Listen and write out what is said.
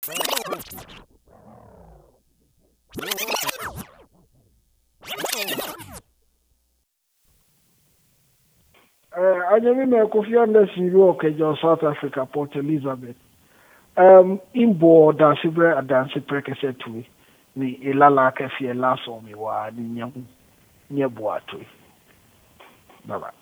Anyamina Kofi Anderson work at South Africa, Port Elizabeth. In board da sibre adanse prekese tuwe ni ilala kafi ela so mi wa ni nyamu nye boato. Baba.